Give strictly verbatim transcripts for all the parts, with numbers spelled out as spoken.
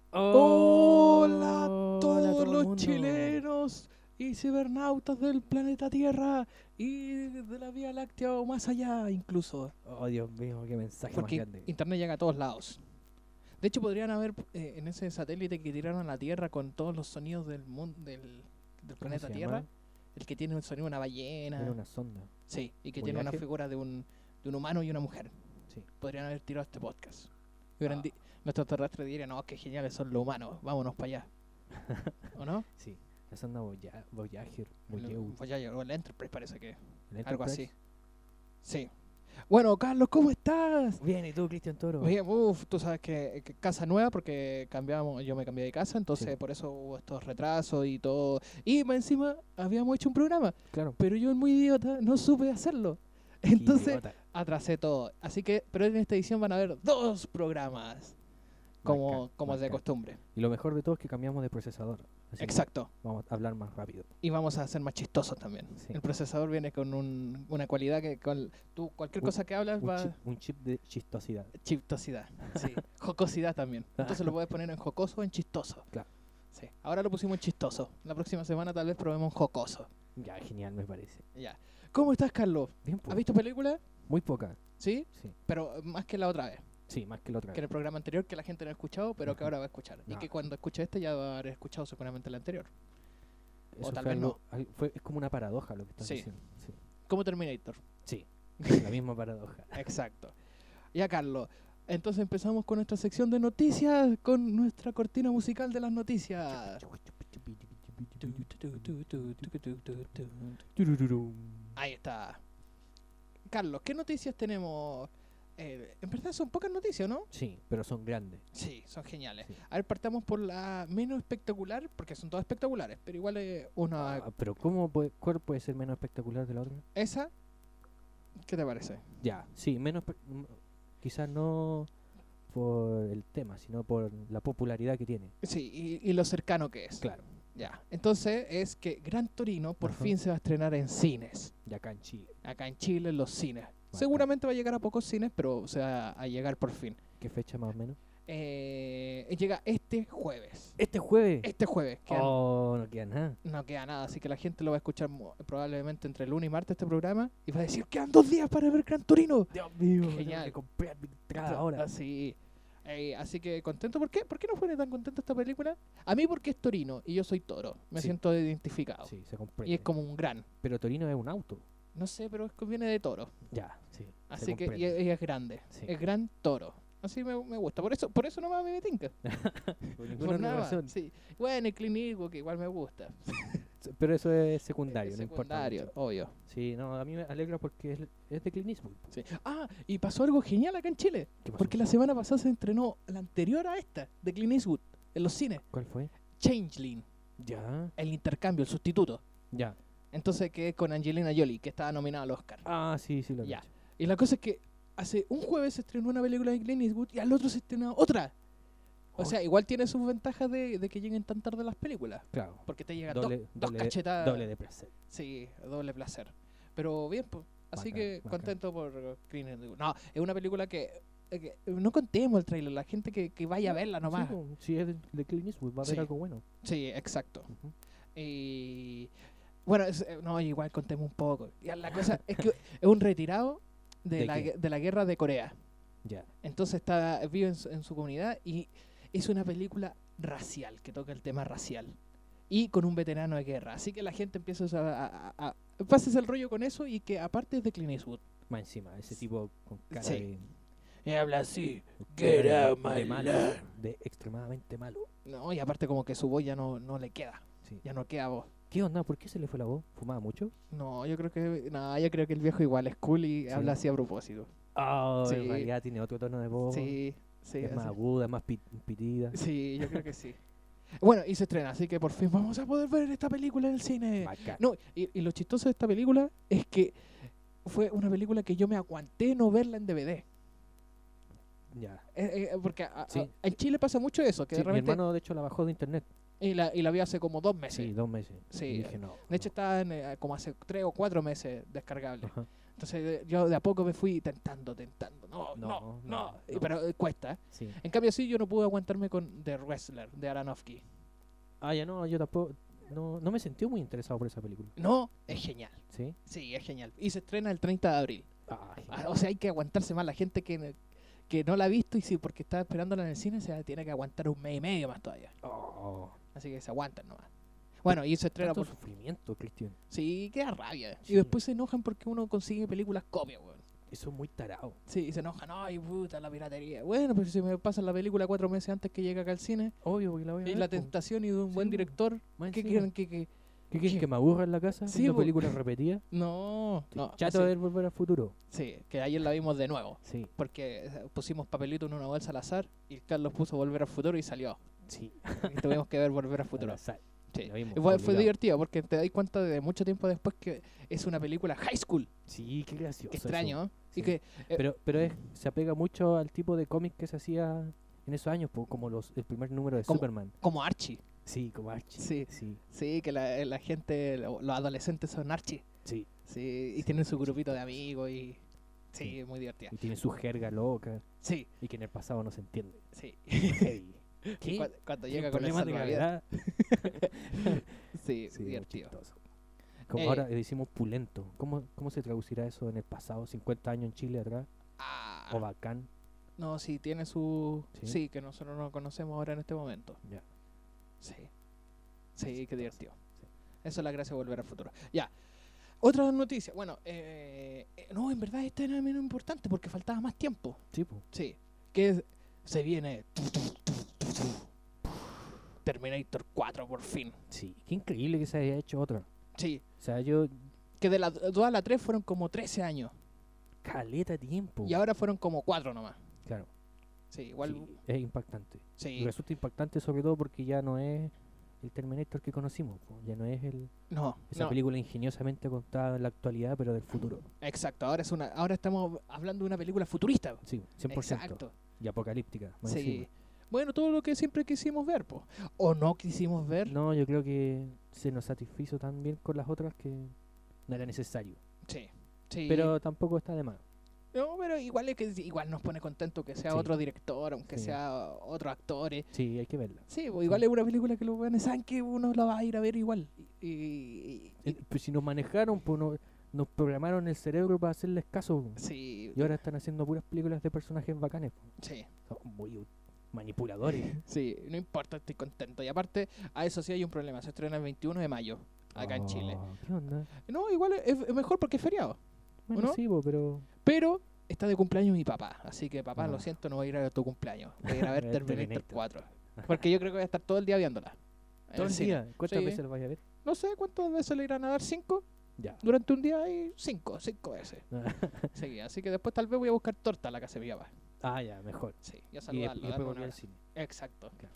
Hola a Hola a todos todo el los mundo. chilenos y cibernautas del planeta Tierra y de la Vía Láctea o más allá incluso, Oh, Dios mío, qué mensaje porque más grande. internet llega a todos lados. De hecho, podrían haber eh, en ese satélite que tiraron a la Tierra con todos los sonidos del mundo del, del ¿Cómo planeta se Tierra, llama? el que tiene el sonido de una ballena, Era una sonda. sí, y que tiene una ¿Voyager? figura de un, de un humano y una mujer. Sí. Podrían haber tirado este podcast. Y hubieran Ah. di- nuestros terrestres dirían, no, qué geniales son los humanos, vámonos para allá. ¿O no? Sí. La sonda Voya- Voyager. El Voyeur. Voyager o el Enterprise parece que ¿El algo Enterprise? así. Sí. Bueno, Carlos, ¿cómo estás? Bien, ¿y tú, Cristian Toro? Bien, uf, tú sabes que, que casa nueva porque cambiamos, yo me cambié de casa, entonces Sí. por eso hubo estos retrasos y todo. Y más encima habíamos hecho un programa, Claro. pero yo, el muy idiota, no supe hacerlo. Qué Entonces idiota. atrasé todo. Así que, pero en esta edición van a haber dos programas, como, Bacán, como es de bacán. costumbre. Y lo mejor de todo es que cambiamos de procesador. Así que Exacto. vamos a hablar más rápido. Y vamos a ser más chistosos también. Sí. El procesador viene con un- una cualidad que con tú cualquier Un- cosa que hablas Un va chip, un chip de chistosidad. chistosidad, sí, jocosidad también. Entonces lo puedes poner en jocoso o en chistoso. Claro. Sí. Ahora lo pusimos en chistoso. La próxima semana tal vez probemos jocoso. Ya, genial, me parece. Ya. ¿Cómo estás, Carlos? Bien, pues. ¿Has visto películas? Muy poca. Sí, Sí. pero más que la otra vez, Sí, más que la otra que en el programa anterior que la gente no ha escuchado, pero que Ajá. ahora va a escuchar. Y No. que cuando escuche este ya va a haber escuchado seguramente el anterior. Eso tal fue vez algo- al- fue- es como una paradoja lo que estás Sí. diciendo. Sí. Como Terminator. Sí, la misma paradoja. Exacto. Ya, Carlos. Entonces empezamos con nuestra sección de noticias, con nuestra cortina musical de las noticias. Ahí está. Carlos, ¿qué noticias tenemos? Eh, en verdad son pocas noticias, ¿no? Sí, pero son grandes. Sí, son geniales. Sí. A ver, partamos por la menos espectacular, porque son todas espectaculares, pero igual es una... Ah, pero ¿cómo puede, cuál puede ser menos espectacular de la otra? ¿Esa? ¿Qué te parece? Ya, sí, menos espe- m- quizás no por el tema, sino por la popularidad que tiene. Sí, y, y lo cercano que es. Claro, Ya. Entonces es que Gran Torino por Ajá. fin se va a estrenar en cines. ya acá en Chile. Acá en Chile, en los cines. Bacán. Seguramente va a llegar a pocos cines, pero se va a llegar por fin. ¿Qué fecha más o menos? Eh, llega este jueves. Este jueves. Este jueves. Quedan- Oh, no queda nada. No queda nada, así que la gente lo va a escuchar mo- probablemente entre lunes y martes este programa y va a decir, quedan dos días para ver Gran Torino. Dios mío, Genial. tengo que comprar mi entrada ahora. Así, eh, así que contento. ¿Por qué? ¿Por qué no fue tan contento esta película? A mí porque es Torino y yo soy toro. Me Sí. siento identificado. Sí, se comprende. Y es como un gran. Pero Torino es un auto. No sé, pero es que viene de toro. Ya, sí. se Así que y comprende. es, y es grande. Sí. Es gran toro. Así me, me gusta. Por eso, por eso nomás me tinca. Por ninguna Por otra nada más, razón. sí. Bueno, y Clint Eastwood, que igual me gusta. Pero eso es secundario, Es no importa secundario, mucho. obvio. Sí, no, a mí me alegra porque es, es de Clint Eastwood. Sí. Ah, y pasó algo genial acá en Chile. ¿Qué pasó? Porque la semana pasada se estrenó la anterior a esta, de Clint Eastwood, en los cines. ¿Cuál fue? Changeling, Ya, el intercambio, el sustituto. ya. Entonces, que es con Angelina Jolie, que estaba nominada al Oscar. Ah, sí, sí lo Ya. cacho. Y la cosa es que hace un jueves se estrenó una película de Clint Eastwood y al otro se estrenó otra. O Oh. sea, igual tiene sus ventajas de, de que lleguen tan tarde las películas. Claro. Porque te llegan Doble, dos, dos doble, cachetadas. doble de placer. Sí, doble placer. Pero bien, pues. Así Bacán, que bacán. contento por Clint Eastwood. No, es una película que, eh, que- no contemos el trailer, la gente que, que vaya a verla nomás. Sí, po, si es de, de Clint Eastwood, va a haber Sí. algo bueno. Sí, exacto. Ujú. Y bueno, es- eh, no, igual contemos un poco. Ya, la cosa es que es un retirado de, ¿De la, qué? gue- de la guerra de Corea. Ya. Entonces está vive en su, en su comunidad y es una película racial, que toca el tema racial. Y con un veterano de guerra. Así que la gente empieza a... a, a- a- pases el rollo con eso y que aparte es de Clint Eastwood. Más encima, ese tipo con cara Sí. de, Y habla así. de, Get out de my malo, land. de extremadamente malo. No, y aparte como que su voz ya no, no le queda. Sí. Ya no queda voz. ¿Qué onda? ¿Por qué se le fue la voz? ¿Fumaba mucho? No, yo creo que... No, yo creo que el viejo igual es cool y Sí. habla así a propósito. Ah, Sí. en realidad tiene otro tono de voz. Sí, sí. es más así. aguda, más pi- pitida. Sí, yo creo que sí. Bueno, y se estrena, así que por fin vamos a poder ver esta película en el cine. Bacán. No, y, y lo chistoso de esta película es que fue una película que yo me aguanté no verla en D V D. Ya. Eh, eh, porque a- a- Sí. en Chile pasa mucho eso, que Sí, de mi repente... hermano, de hecho, la bajó de internet. Y, la, y la vi hace como dos meses. Sí, dos meses. Sí, Y dije, no. De hecho, no. está en, eh, como hace tres o cuatro meses descargable. Ajá. Entonces eh, yo de a poco me fui tentando, tentando. No, no, No, no. no, Y- no. Pero eh, cuesta. ¿eh? Sí. En cambio sí, yo no pude aguantarme con The Wrestler, de Aronofsky. Ah, ya no, yo tampoco. No, no me sentí muy interesado por esa película. No, es genial. ¿Sí? Sí, es genial. Y se estrena el treinta de abril. Ah, Ah, genial. o sea, hay que aguantarse más. La gente que, que no la ha visto y sí, porque está esperándola en el cine, se tiene que aguantar un mes y medio más todavía. Oh, Así que se aguantan nomás. Bueno, y se estrena tanto por... sufrimiento, Cristian. Sí, queda rabia. Sí. Y después se enojan porque uno consigue películas copias, weón. Eso es muy tarado. Sí, y se enojan. Ay, puta, la piratería. Bueno, pero si me pasan la película cuatro meses antes que llegue acá al cine, Obvio, porque la voy a y ver, la po. tentación y de un Sí, buen po. director, Más ¿qué encima. quieren que...? que- ¿Qué quieres qué? que me aburra en la casa? Sí, Viendo po. películas repetidas. No, no. Chato así- de ver Volver al Futuro. Sí, que ayer la vimos de nuevo. Sí, Porque eh, pusimos papelito en una bolsa al azar y el Carlos puso Volver al Futuro y salió. sí. Y tuvimos que ver Volver al Al Futuro. azar. Sí. La vimos, Y fue, fue obligado. divertido porque te das cuenta de mucho tiempo después que es una película high school. Sí, qué gracioso. Qué eso. extraño, ¿eh? Sí. Y que, eh, Pero, pero es, se apega mucho al tipo de cómic que se hacía en esos años, po, como los, el primer número de Como- Superman. como Archie. Sí, como Archie. Sí. Sí, Sí, que la, la gente, lo- los adolescentes son Archie. sí. Sí, y tienen su grupito de amigos y... Sí, muy divertida. Y tiene su jerga loca Sí, y que en el pasado no se entiende. sí. Heavy. Y ¿Qué? cua- Cuando ¿Tiene llega un con el problema de salvavidas. gravedad? Sí, Sí, muy divertido. chistoso. Como Eh, ahora decimos pulento. ¿Cómo, ¿Cómo se traducirá eso en el pasado? ¿cincuenta años en Chile atrás? Ah, ¿O bacán? no, sí, tiene su... ¿Sí? Sí, que nosotros no conocemos ahora en este momento. Ya. Sí. Sí, qué Chistoso. divertido. Sí. Eso es la gracia de Volver al Futuro. Ya. Otra noticia. Bueno, eh, eh, no, en verdad esta era menos importante porque faltaba más tiempo. Sí, po. Sí. Que es- se viene... tu, tu, tu, tu, tu. Terminator cuatro por fin. Sí. Qué increíble que se haya hecho otra. Sí. O sea, yo... Que de la dos a la tres fueron como trece años. Caleta tiempo. Y ahora fueron como cuatro nomás. Claro. Sí, igual... Sí, es impactante. Sí. Y resulta impactante sobre todo porque ya no es el Terminator que conocimos. Po. Ya no es el, No, esa no. película ingeniosamente contada en la actualidad, pero del futuro. Exacto. Ahora, es una, ahora estamos hablando de una película futurista. Sí, cien por ciento. Exacto. Y apocalíptica. más Sí. encima. Bueno, todo lo que siempre quisimos ver, po. O no quisimos ver. No, yo creo que se nos satisfizo tan bien con las otras que no era necesario. Sí. Sí. Pero tampoco está de más. No, pero igual es que igual nos pone contento que sea Sí. otro director, aunque Sí. sea otros actores. Sí, hay que verla. Sí, pues igual es una película que los buenos saben que uno la va a ir a ver igual. Y, y- y- Eh, Pues si nos manejaron, pues no- nos programaron el cerebro para hacerles caso. Po. sí, Y ahora están haciendo puras películas de personajes bacanes. Po. sí, Son muy u- manipuladores. sí, no importa, estoy contento. Y aparte, a eso sí hay un problema, se estrena el veintiuno de mayo, acá en Chile. Oh, ¿Qué onda? No, igual es, es mejor porque es feriado. Bueno, no? sí, po, pero... Pero está de cumpleaños mi papá, así que papá, Ah. lo siento, no voy a ir a tu cumpleaños. Voy a ir a ver Ver Terminator Terminator. cuatro. Porque yo creo que voy a estar todo el día viéndola. en Todo el cine. día. ¿Cuántas Sí. veces lo vais a ver? No sé cuántas veces le irán a dar, cinco. Ya. Durante un día hay cinco, cinco veces. Sí, así que después tal vez voy a buscar torta a la casa de mi papá. Ah, ya, mejor. Sí, y a Y, de- saludarlo. y darle después un volví al abrazo. cine. Exacto. Claro.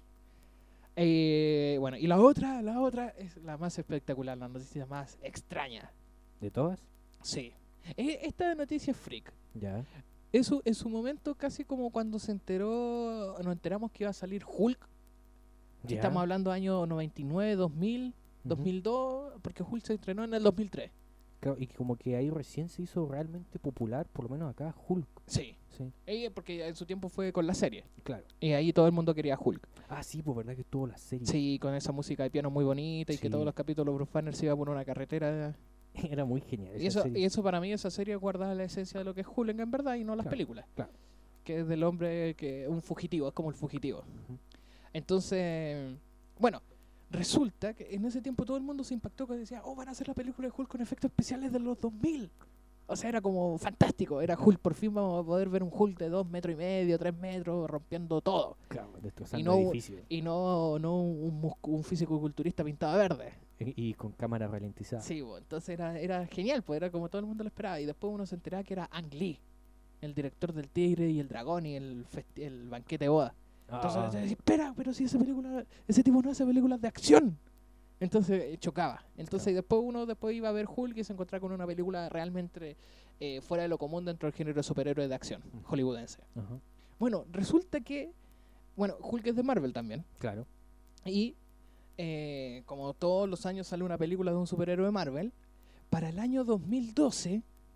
Eh, bueno, y la otra, la otra es la más espectacular, la noticia más extraña. ¿De todas? Sí. Eh, Esta noticia es freak. Ya. Eso en su momento casi como cuando se enteró, nos enteramos que iba a salir Hulk. Ya. Estamos hablando año noventa y nueve, dos mil, Ujú. dos mil dos, porque Hulk se estrenó en el dos mil tres. Claro, y como que ahí recién se hizo realmente popular, por lo menos acá, Hulk. Sí. Sí, Eh, porque en su tiempo fue con la serie. claro. Y ahí todo el mundo quería Hulk. Ah, sí, pues verdad que estuvo la serie. Sí, con esa música de piano muy bonita y que Sí. todos los capítulos Bruce Banner se iba por una carretera. Era muy genial. Y esa eso, serie. y eso para mí, esa serie guarda la esencia de lo que es Hulk en verdad y no las Claro, películas. claro. Que es del hombre que un fugitivo, es como el fugitivo. Ujú. Entonces, bueno, resulta que en ese tiempo todo el mundo se impactó que decía, oh, van a hacer la película de Hulk con efectos especiales de los dos mil. O sea, era como fantástico, era Hulk, por fin vamos a poder ver un Hulk de dos metros y medio, tres metros, rompiendo todo. Claro, destrozando Y no- edificios. Y no, no un, muscu- un físico-culturista pintado de verde. Y, y con cámara ralentizada. Sí, bo, entonces era, era genial, pues era como todo el mundo lo esperaba. Y después uno se enteraba que era Ang Lee, el director del Tigre y el Dragón y el, festi- el banquete de boda. Entonces Ah, te decía, espera, pero si esa película, ese tipo no hace películas de acción. Entonces eh, chocaba. Entonces Claro. después uno después iba a ver Hulk y se encontraba con una película realmente eh, fuera de lo común dentro del género de superhéroes de acción Ujú. hollywoodense. ajá, Bueno, resulta que, bueno, Hulk es de Marvel también. claro. Y eh, como todos los años sale una película de un superhéroe de Marvel, para el año dos mil doce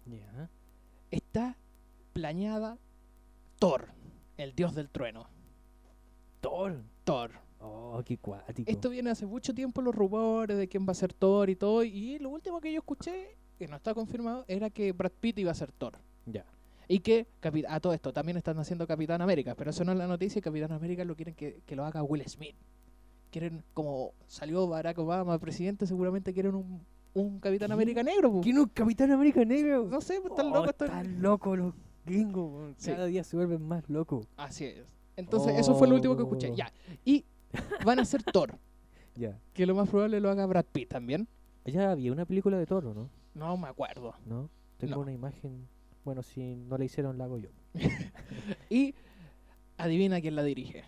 Ya. está planeada Thor, el dios del trueno. Thor. Thor. Oh, qué cuático. Esto viene hace mucho tiempo, los rumores de quién va a ser Thor y todo, y lo último que yo escuché, que no está confirmado, era que Brad Pitt iba a ser Thor. Ya. Y que, capi- a todo esto, también están haciendo Capitán América, pero eso no es la noticia, y Capitán América lo quieren que, que lo haga Will Smith. Quieren, como salió Barack Obama presidente, seguramente quieren un, un Capitán ¿Qué? América negro. po. ¿Quién es un Capitán América negro? No sé, pues, están Oh, locos. están Están... locos los gringos. weón. Sí. Cada día se vuelven más locos. Así es. Entonces, eso fue lo último que escuché. Oh. Ya. Y van a ser Thor, Ya. que lo más probable lo haga Brad Pitt también. Ya había una película de Toro, ¿no? No me acuerdo. ¿No? Tengo No. una imagen. Bueno, si no la hicieron, la hago yo. Y adivina quién la dirige.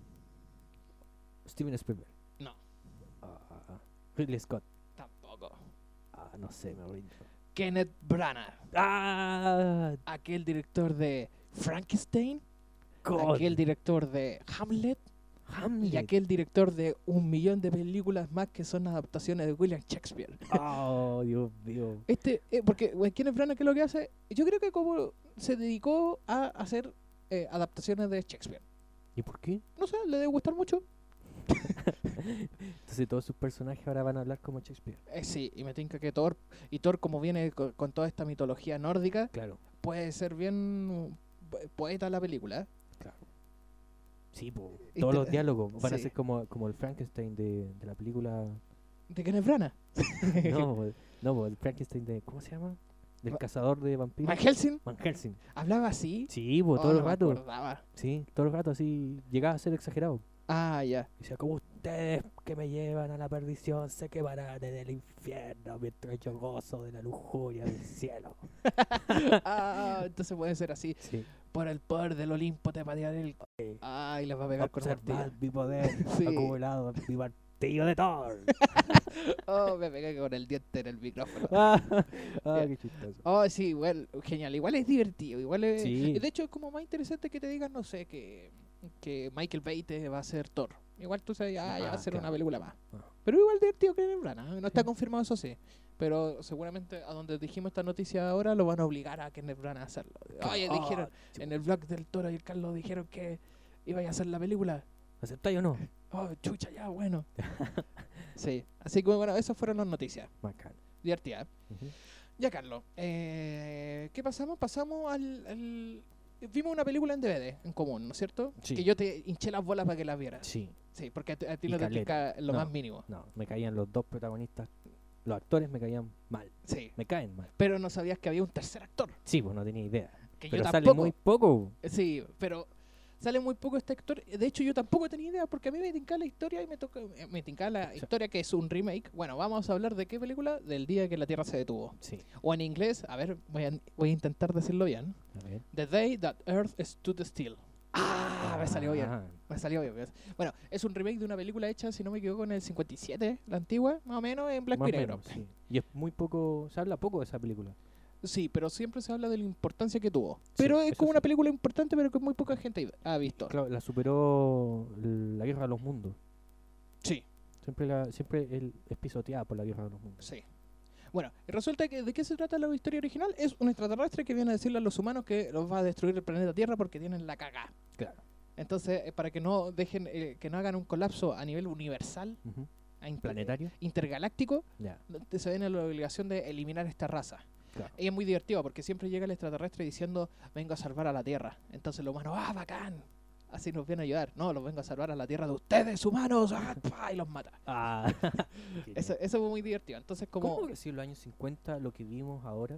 Steven Spielberg. No. Ah, Ridley Scott. Tampoco. Ah, no sé, me rindo. Kenneth Branagh, Ah, aquel director de Frankenstein, God. aquel director de Hamlet Hamlet. y aquel director de un millón de películas más que son adaptaciones de William Shakespeare. Oh, Dios mío. Este, eh, porque bueno, Kenneth Branagh, ¿qué es lo que hace? Yo creo que como se dedicó a hacer eh, adaptaciones de Shakespeare. ¿Y por qué? No sé, le debe gustar mucho. Entonces todos sus personajes ahora van a hablar como Shakespeare. Eh, sí, y me tinca que Thor, y Thor como viene co- con, toda esta mitología nórdica, Claro. puede ser bien po- poeta la película. ¿eh? Claro. Sí, po. Y Todos te- los diálogos van a sí. ser como, como el Frankenstein de, de la película. De Kenneth Branagh. No, po, no, po, el Frankenstein de. ¿Cómo se llama? Del Va- cazador de vampiros. Van Helsing Van Helsing. hablaba así. Sí, po, Oh, todo no el me rato. acordaba. Sí, todo el rato así. Llegaba a ser exagerado. Ah, ya. Decía, como ustedes que me llevan a la perdición se quemarán en el infierno mientras yo gozo de la lujuria del cielo. Ah, entonces puede ser así. Sí. Por el poder del Olimpo te patearé el... Sí. Ay, les va a pegar con Observad martillo. mi poder Sí. acumulado en mi martillo de Thor. Oh, me pegué con el diente en el micrófono. ah, ah, Ya. qué chistoso. Oh, sí, igual, genial. Igual es divertido. Igual es... Sí. y de hecho, es como más interesante que te digan, no sé, que, que Michael Bay te va a ser Thor. Igual tú sabes, ah, ya va a Ah, ser claro. una película más. Ah. Pero igual divertido que en Branagh. No está Sí. confirmado, eso sí. Pero seguramente a donde dijimos esta noticia ahora lo van a obligar a Kenneth Branagh a hacerlo. Oye, Ah, dijeron, chup. en el blog del Toro y el Carlos dijeron que iba a hacer la película. ¿Aceptáis o no? Oh, chucha, ya, bueno. Sí, así que bueno, esas fueron las noticias. Bacán. Divertidas. Ujú. Ya, Carlos, eh, ¿qué pasamos? Pasamos al, al- Vimos una película en D V D en común, ¿no es cierto? Sí. Que yo te hinché las bolas para que las vieras. Sí. Sí, porque a ti, a ti Y no te caleta. pica lo No. más mínimo. No, me caían los dos protagonistas. Los actores me caían mal. Sí, Me caen mal. pero no sabías que había un tercer actor. Sí, pues no tenía idea. Que Pero yo sale tampoco. muy poco. Sí, pero sale muy poco este actor. De hecho, yo tampoco tenía idea porque a mí me tincaba la historia y me toca, eh, me tincaba la sea- historia que es un remake. Bueno, vamos a hablar de qué película, del día que la Tierra se detuvo. Sí. O en inglés, a ver, voy a, voy a intentar decirlo bien. A ver. The Day That Earth Stood Still. Ah, me salió bien. Ah, Me salió bien. Bueno, es un remake de una película hecha, si no me equivoco, en el cincuenta y siete, la antigua, más o menos, en blanco más y o negro. menos, sí. Y es muy poco. Se habla poco de esa película. Sí, pero siempre se habla de la importancia que tuvo. Sí, Pero es eso como sí. una película importante, pero que muy poca gente ha visto. Claro, la superó la Guerra de los Mundos. Sí, Siempre, la, siempre el- es pisoteada por la Guerra de los Mundos. sí. Bueno, y resulta que ¿de qué se trata la historia original? Es un extraterrestre que viene a decirle a los humanos que los va a destruir el planeta Tierra porque tienen la cagá. Claro. Entonces, eh, para que no dejen, eh, que no hagan un colapso a nivel universal, Ujú. a inter- Planetario. intergaláctico, Ya. te- se ven en la obligación de eliminar esta raza. Claro. Y es muy divertido porque siempre llega el extraterrestre diciendo, vengo a salvar a la Tierra. Entonces los humanos, ¡ah, bacán! Así nos viene a ayudar. No, los vengo a salvar a la Tierra de ustedes, humanos. ¡Ah, pa! Y los mata. Ah. Eso, eso fue muy divertido. Entonces, como ¿Cómo que si en los años cincuenta lo que vimos ahora?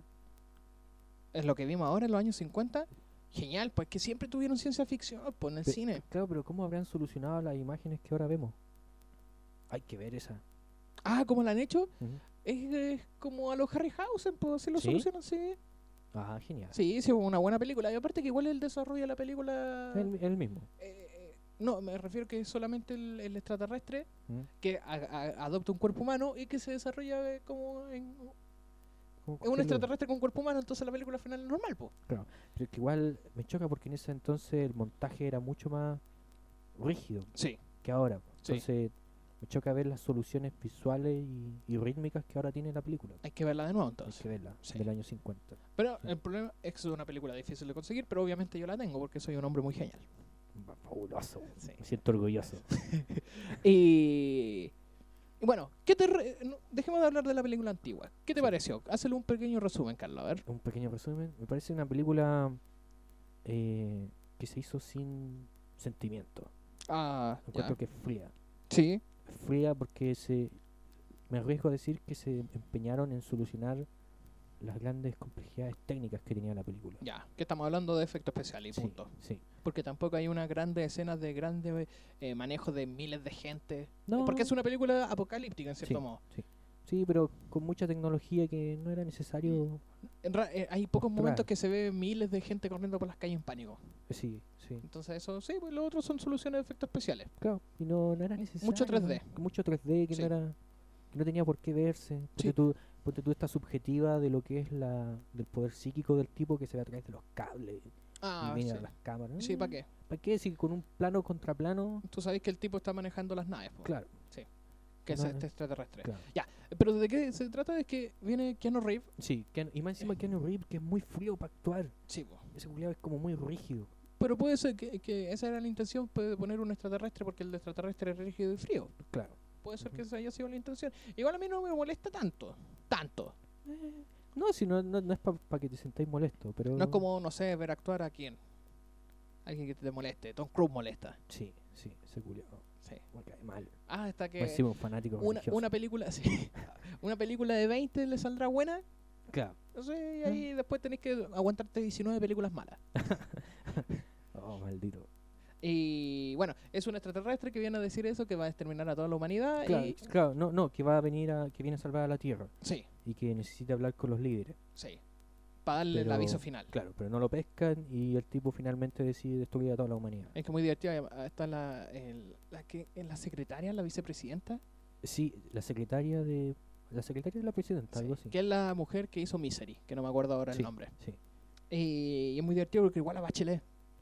es lo que vimos ahora en los años cincuenta, genial, pues que siempre tuvieron ciencia ficción pues, en el Pe- cine. Claro, pero ¿cómo habrán solucionado las imágenes que ahora vemos? Hay que ver esa. Ah, ¿cómo lo han hecho? Ujú. Es, es como a los Harryhausen, pues así lo ¿Sí? solucionan, sí. Ah, genial. Sí, sí, una buena película. Y aparte que igual el desarrollo de la película... El, el mismo. eh, eh, no, me refiero que es solamente el, el extraterrestre ¿Mm? que a- a- adopta un cuerpo humano y que se desarrolla eh, como en... Como Es un cualquier lugar. extraterrestre con cuerpo humano, entonces la película final es normal, pues. Pero es que igual me choca porque en ese entonces el montaje era mucho más rígido Sí. que ahora. Sí. Entonces Me choca ver las soluciones visuales y, y rítmicas que ahora tiene la película. Hay que verla de nuevo Hay entonces. que verla, Sí. del año cincuenta. Pero Sí. el problema es que es una película difícil de conseguir, pero obviamente yo la tengo porque soy un hombre muy genial. Va- Fabuloso. Sí. Me siento orgulloso. Y, y bueno, ¿qué te re- no, dejemos de hablar de la película antigua. ¿Qué te Sí. pareció? Hazle un pequeño resumen, Carlos, a ver. Un pequeño resumen. Me parece una película eh, que se hizo sin sentimiento. Ah, Encuentro ya. que es fría. Sí, Fría porque se me arriesgo a decir que se empeñaron en solucionar las grandes complejidades técnicas que tenía la película. ya. Que estamos hablando de efectos especiales y Sí, punto. sí. Porque tampoco hay unas grandes escenas de grandes eh, manejos de miles de gente. No, Porque es una película apocalíptica, en cierto Sí. modo. sí. Sí, pero con mucha tecnología que no era necesario. En ra- eh, hay pocos Mostrar. momentos que se ve miles de gente corriendo por las calles en pánico. Sí, sí. Entonces eso, sí, pues los otros son soluciones de efectos especiales. Claro, y no, no era necesario. Mucho tres D. Mucho tres D que Sí. no era que no tenía por qué verse. Ponte, Sí. tú, ponte tú esta subjetiva de lo que es la del poder psíquico del tipo que se ve a través de los cables Ah, y mira sí. las cámaras. Sí, ¿para qué? ¿Para qué? Si con un plano contra plano, Tú sabes que el tipo está manejando las naves, po, claro, que es no, este extraterrestre. claro. Pero ¿de qué se trata? Es que viene Keanu Reeves. Sí, Keanu- y más encima Keanu Reeves que es muy frío para actuar. Sí, po. Ese culiao es como muy rígido. Pero puede ser que, que esa era la intención, puede poner un extraterrestre porque el extraterrestre es rígido y frío. Claro. Puede ser que Ujú. esa haya sido la intención. Igual a mí no me molesta tanto. Tanto. Eh, no, si no, no, no es para que te sentáis molesto, pero No es como, no sé, ver actuar a quién. Alguien que te moleste. Tom Cruise molesta. Sí, sí, ese culiao Sí. me cae mal. Ah, está Más que encima un fanático una, religioso. una película, sí. Una película de veinte le saldrá buena. Claro. No sé, y ahí después tenés que aguantarte diecinueve películas malas. Oh, maldito. Y bueno, es un extraterrestre que viene a decir eso, que va a exterminar a toda la humanidad. Claro, Y claro, no, no, que va a venir a, que viene a salvar a la Tierra sí, y que necesita hablar con los líderes. sí. Para darle el Pero- aviso final. Claro, pero no lo pescan y el tipo finalmente decide destruir a toda la humanidad. Es que muy divertido. ah, Está la, el- la, que, en la secretaria, la vicepresidenta. Sí, la secretaria de la secretaria de la presidenta, Sí, algo así. que es la mujer que hizo Misery, que no me acuerdo ahora Sí. el nombre. Sí. Y, y es muy divertido porque igual a Bachelet.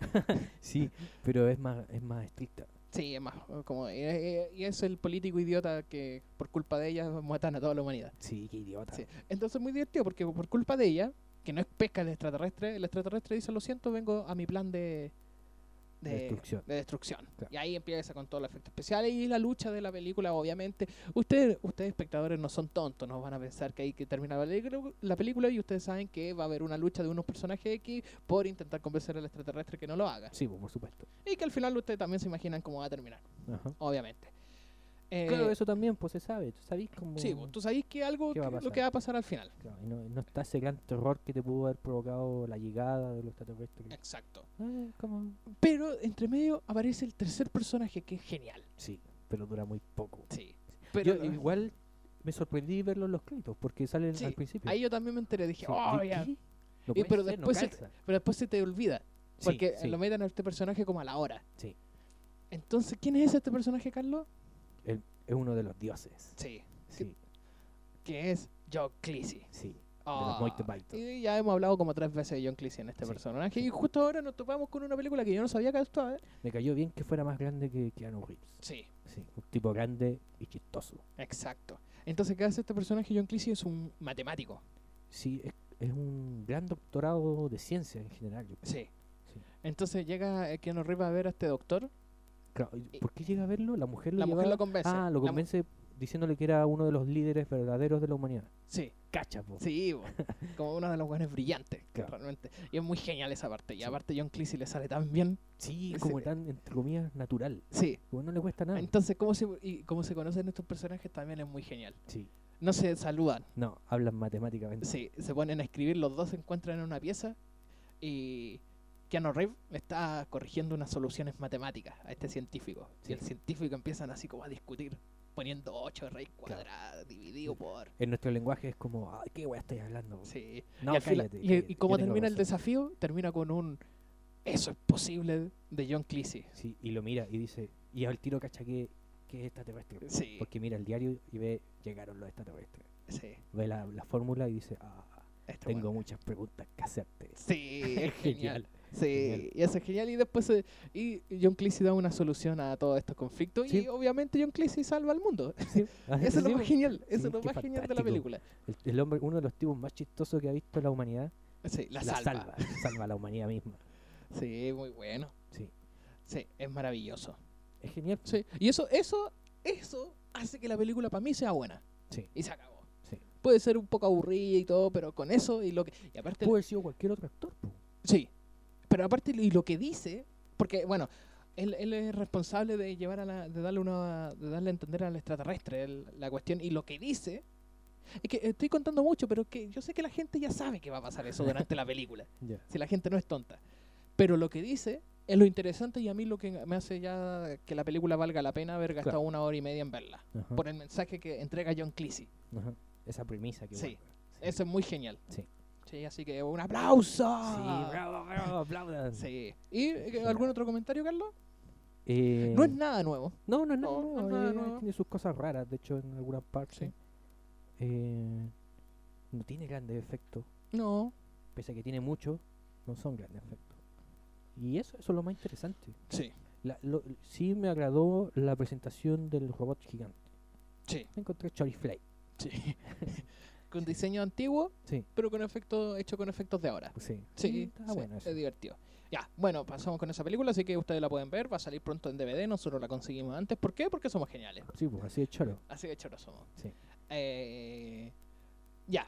Sí, pero es más es más estricta. Sí, es más, eh, como, eh, eh, y es el político idiota que por culpa de ella matan a toda la humanidad. Sí, qué idiota. Sí. Entonces es muy divertido porque por culpa de ella, que no es pesca el extraterrestre, el extraterrestre dice, lo siento, vengo a mi plan de, de, De destrucción. de destrucción. Claro. Y ahí empieza con todos los efectos especiales y la lucha de la película, obviamente. Ustedes, ustedes espectadores no son tontos, no van a pensar que hay que terminar la película, la película y ustedes saben que va a haber una lucha de unos personajes X por intentar convencer al extraterrestre que no lo haga. Sí, pues, por supuesto. Y que al final ustedes también se imaginan cómo va a terminar, Ajá. obviamente. Eh, Claro, eso también pues se sabe, tú sabes cómo sí, pues, tú sabés que algo ¿Qué va a que- lo pasar? que va a pasar al final. Claro, y no, no está ese gran terror que te pudo haber provocado la llegada de los extraterrestres. Exacto. Ah, ¿cómo? Pero entre medio aparece el tercer personaje que es genial. Sí, pero dura muy poco. Sí. Pero Yo igual me sorprendí verlo en los créditos porque salen Sí, al principio. ahí yo también me enteré, dije, Sí, oh, ¿qué- ya. qué? No Y puede pero ser, no después se- calza. Pero después se te olvida, Sí, porque sí, lo meten a este personaje como a la hora. sí. Entonces, ¿quién es este personaje, Carlos? Él es uno de los dioses. Sí. Sí, Que es John Cleese. sí. De Ah, los Monty Python. y ya hemos hablado como tres veces de John Cleese en este Sí. personaje. Y justo ahora nos topamos con una película que yo no sabía que actuaba. ¿eh? Me cayó bien que fuera más grande que Keanu Reeves. Sí, Sí, un tipo grande y chistoso. exacto. Entonces, ¿qué hace este personaje? John Cleese es un matemático. Sí, es, es un gran doctorado de ciencia en general. yo creo. Sí. Sí. Entonces llega eh, Keanu Reeves a ver a este doctor. Claro, ¿y ¿por qué llega a verlo? La mujer lo La mujer llevaba- lo convence. Ah, lo La mu- convence diciéndole que era uno de los líderes verdaderos de la humanidad. Sí. Cacha, po. Sí, bo, como uno de los buenos brillantes, Claro. realmente. Y es muy genial esa parte. Y Sí. aparte John Cleese le sale tan bien. Sí, Ese- como tan, entre comillas, natural. Sí. Como no le cuesta nada. Entonces, cómo se, y cómo se conocen estos personajes también es muy genial. Sí. No se saludan. No, hablan matemáticamente. Sí, se ponen a escribir, los dos se encuentran en una pieza y Keanu Reeves le está corrigiendo unas soluciones matemáticas a este científico. Sí. Y el científico empiezan así como a discutir, poniendo ocho raíz Claro. cuadrada dividido por... En nuestro lenguaje es como, ay, qué weá estáis hablando. Sí. No, y, al final- cállate, y- cállate, y como yo tengo termina el razón. desafío, termina con un eso es posible de John Cleese. Sí, y lo mira y dice, y al tiro cacha que, que es extraterrestre. Sí, Porque mira el diario y ve, llegaron los extraterrestres. sí. Ve la, la fórmula y dice, ah, Esto tengo bueno. muchas preguntas que hacerte. Sí, es genial. Sí, Genial. y eso es genial. Y después eh, y John Cleese da una solución a todos estos conflictos. Sí. Y obviamente John Cleese salva al mundo. Sí. Eso es lo Sí, más po. genial. Eso Sí, es lo qué más genial de la fantástico. película. El, el hombre, uno de los tipos más chistosos que ha visto la humanidad, Sí, la, la salva. salva, salva a la humanidad misma. Sí, muy bueno. Sí, Sí, es maravilloso. es genial. Sí. Y eso, eso, eso hace que la película para mí sea buena. Sí, Y se acabó. sí. Puede ser un poco aburrida y todo, pero con eso y lo que. Y aparte. Puede haber sido cualquier otro actor, po. Sí. Pero aparte y lo que dice, porque bueno, él, él es responsable de llevar a la, de darle una, de darle a entender al extraterrestre el- la cuestión y lo que dice es que estoy contando mucho, pero que yo sé que la gente ya sabe que va a pasar eso durante la película, Ya. si la gente no es tonta. Pero lo que dice es lo interesante y a mí lo que me hace ya que la película valga la pena haber gastado Claro. una hora y media en verla, Ajá, por el mensaje que entrega John Cleese. ajá. Esa premisa que Sí. guarda. Eso es muy genial. Sí. Sí, así que un aplauso. Sí, bravo, bravo, aplaudan. Sí. ¿Y eh, Genial. algún otro comentario, Carlos? Eh, No es nada nuevo. No, no, No, no, no es no, nada eh, nuevo. tiene sus cosas raras, de hecho, en algunas partes. Sí. Eh, no tiene grandes efectos, No. pese a que tiene muchos, no son grandes efectos. Y eso, eso es lo más interesante. Sí. La- lo- sí me agradó la presentación del robot gigante. Sí. Me encontré Choriflay. Sí. Con diseño antiguo, Sí, pero con efectos hecho con efectos de ahora. sí. Sí, está sí, bueno eso. es divertido. Ya, bueno, pasamos con esa película, así que ustedes la pueden ver, va a salir pronto en D V D, nosotros la conseguimos antes. ¿Por qué? Porque somos geniales. Sí, pues así de choro. Así de choros somos. Sí. Eh, ya.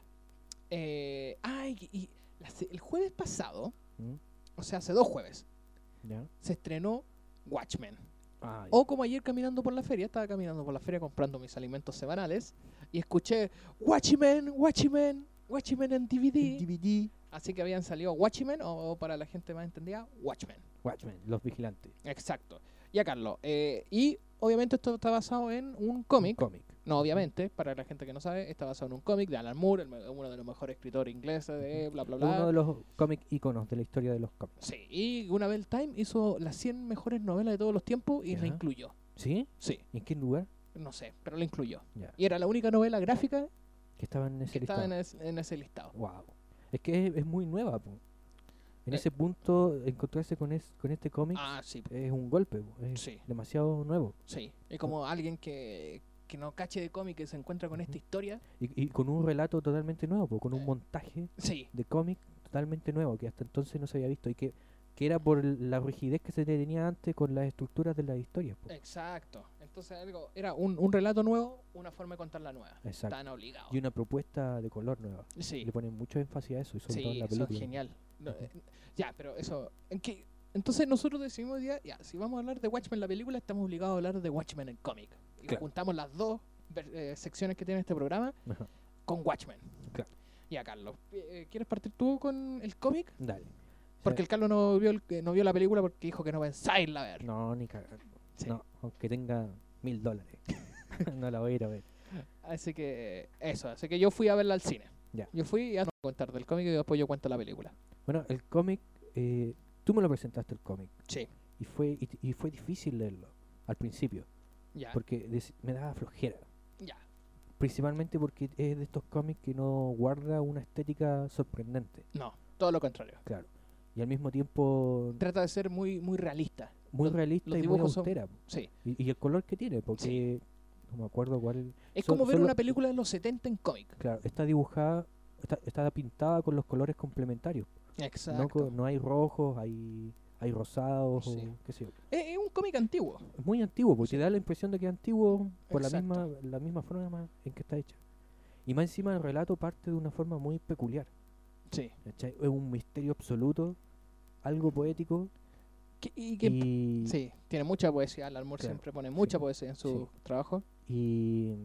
Eh, ay, y la se- el jueves pasado, ¿Mm? o sea, hace dos jueves, ¿Ya? se estrenó Watchmen. Ah, O como ayer caminando por la feria, estaba caminando por la feria comprando mis alimentos semanales y escuché Watchmen, Watchmen, Watchmen en D V D. D V D. Así que habían salido Watchmen, o, o para la gente más entendida, Watchmen. Watchmen, Los Vigilantes. Exacto. Ya, Carlos. eh, y obviamente esto está basado en un Un cómic. cómic. No, obviamente, para la gente que no sabe, está basado en un cómic de Alan Moore, el me- uno de los mejores escritores ingleses de bla, bla, Es bla. uno de los cómics íconos de la historia de los cómics. Sí, y una vez Time hizo las cien mejores novelas de todos los tiempos y la Ya. incluyó. ¿Sí? Sí, ¿Y en qué lugar? no sé, pero la incluyó. Ya. Y era la única novela gráfica Que estaba en ese que estaba listado. en, es- en ese listado. Wow. Es que es, es muy nueva, po. En Eh. ese punto, encontrarse con, es- con este cómic Ah, sí, es un golpe, po. Es sí, demasiado nuevo. sí. Es como alguien que, que no cache de cómic que se encuentra con esta Ujú. historia. Y, y con un relato totalmente nuevo, po, con un Eh. montaje Sí, de cómic totalmente nuevo, que hasta entonces no se había visto. Y que, que era por el- la rigidez que se tenía antes con las estructuras de las historias, po. exacto. Entonces algo era un, un relato nuevo, una forma de contarla nueva. Exacto. Tan obligado. Y una propuesta de color nueva. Sí, Le ponen mucho énfasis a eso, y sobre todo en sí, la eso es película. genial. No, Ujú. eh, ya, pero eso, ¿en qué? Entonces nosotros decidimos ya, ya, si vamos a hablar de Watchmen la película, estamos obligados a hablar de Watchmen el cómic. Y Claro. juntamos las dos ver- eh, secciones que tiene este programa Ajá. con Watchmen. Claro. Ya, Carlos, eh, ¿quieres partir tú con el cómic? Dale. Porque el Carlos no vio, el, que no vio la película porque dijo que no pensáis irla a ver. No, ni cagar. Sí. No, aunque tenga mil dólares. No la voy a ir a ver. Así que eso, así que yo fui a verla al cine. Ya. Yo fui y a no contar del cómic y después yo cuento la película. Bueno, el cómic, eh, tú me lo presentaste el cómic. Sí. Y fue, y, y fue difícil leerlo al principio. Ya. Porque dec- me daba flojera. Ya. Principalmente porque es de estos cómics que no guarda una estética sorprendente. No, todo lo contrario. Claro. Y al mismo tiempo Trata de ser muy, muy realista. muy los- realista los y muy dibujos son- austera. Sí. Y, y el color que tiene, porque no me acuerdo cuál. Es Son- como ver son una los- película de los setenta en cómic. Claro, está dibujada, está, está pintada con los colores complementarios. Exacto. No, co- no hay rojos, hay, hay rosados, Sí. o qué sé yo. Es, es un cómic antiguo. Es muy antiguo, porque Sí. te da la impresión de que es antiguo por la Exacto. misma, la misma forma en que está hecha. Y más encima el relato parte de una forma muy peculiar. Sí. ¿Cachai? Es un misterio absoluto, algo poético Que- y que, y, sí, tiene mucha poesía. Alan Moore Claro, siempre pone mucha sí, poesía en su sí. trabajo. y,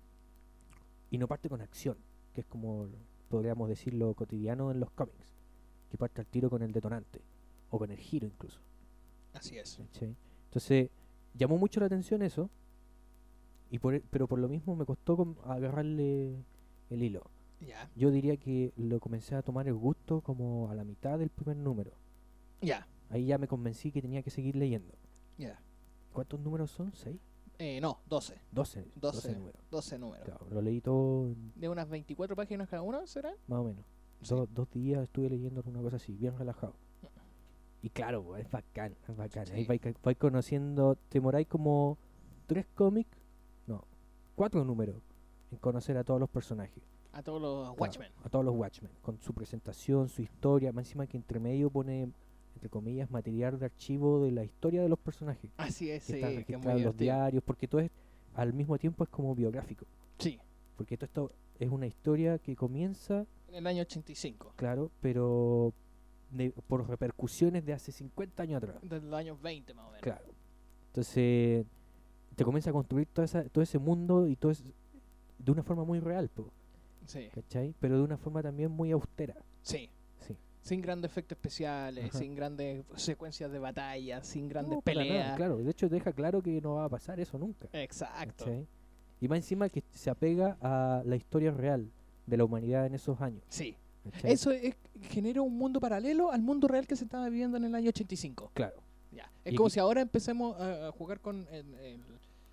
y no parte con acción, que es como podríamos decirlo cotidiano en los cómics, que parte al tiro con el detonante, o con el giro incluso. Así es. ¿Cachai? Entonces, llamó mucho la atención eso, y por, e- pero por lo mismo me costó com- agarrarle el hilo. Ya. Yo diría que lo comencé a tomar el gusto como a la mitad del primer número. Ya. Ahí ya me convencí que tenía que seguir leyendo. Ya. ¿Cuántos números son? ¿Seis? Eh, no, doce. Doce. doce. números. doce números. Claro, lo leí todo en De unas veinticuatro páginas cada uno, ¿será? más o menos. Sí. Do- dos días estuve leyendo una cosa así, bien relajado. Y claro, po, es bacán, es bacán. Sí. Ahí vais, ca- vais conociendo, te moráis como tres cómics, no, cuatro números en conocer a todos los personajes. A todos los Claro, Watchmen. a todos los Watchmen, con su presentación, su historia, más encima que entre medio pone, entre comillas, material de archivo de la historia de los personajes, Así es, que sí, están que es registrados muy en los divertido. diarios, porque todo es, al mismo tiempo es como biográfico, Sí, porque todo esto es una historia que comienza, en el año ochenta y cinco. claro, pero de- por repercusiones de hace cincuenta años atrás. Desde los años veinte más o menos. Claro. Entonces, te comienza a construir toda esa, todo ese mundo y todo es de una forma muy real, po, Sí, ¿cachai? Pero de una forma también muy austera. sí. Sí. Sin grandes efectos especiales, Ajá. sin grandes secuencias de batalla, sin grandes No, para nada, peleas. claro, de hecho deja claro que no va a pasar eso nunca. Exacto. ¿cachai? Y más encima que se apega a la historia real de la humanidad en esos años. Sí. ¿cachai? Eso es- genera un mundo paralelo al mundo real que se estaba viviendo en el año ochenta y cinco. Claro, Ya. Es Y como aquí- si ahora empecemos a, a jugar con el- el-